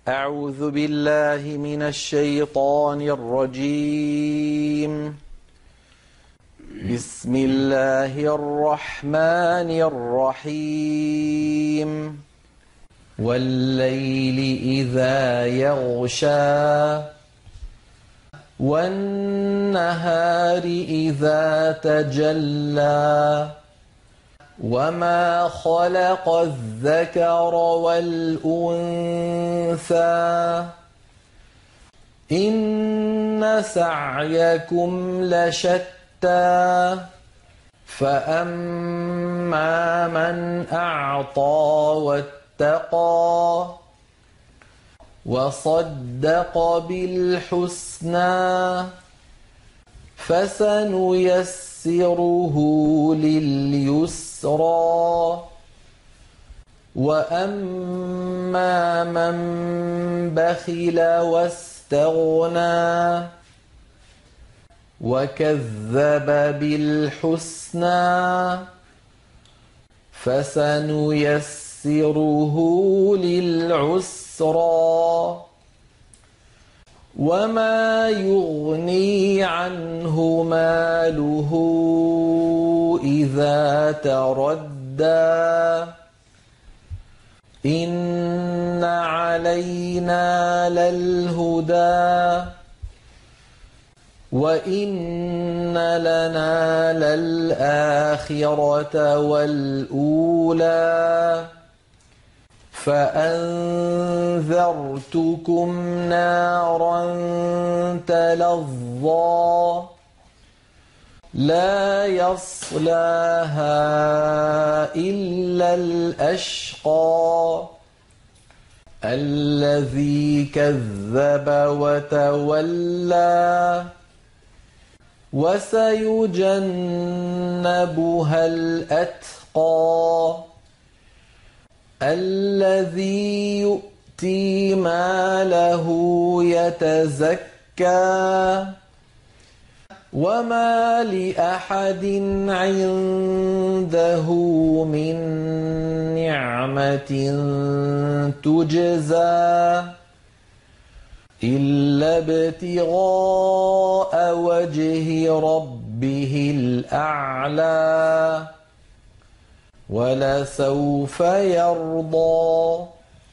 أعوذ بالله من الشيطان الرجيم. بسم الله الرحمن الرحيم. والليل إذا يغشى والنهار إذا تجلى وما خلق الذكر والأنثى إن سعيكم لشتى فأما من أعطى واتقى وصدق بالحسنى فسنيسره لليسرى وأما من بخل واستغنى وكذب بالحسنى فسنيسره للعسرى وما يغني عنه ماله إذا تردى إن علينا للهدى وإن لنا للآخرة والأولى فأنذرتكم نارا تلظى لا يصلاها إلا الأشقى الذي كذب وتولى وسيجنبها الأتقى الذي يؤتي ماله يتزكى وما لأحد عنده من نعمة تجزى إلا ابتغاء وجه ربه الأعلى ولسوف يرضى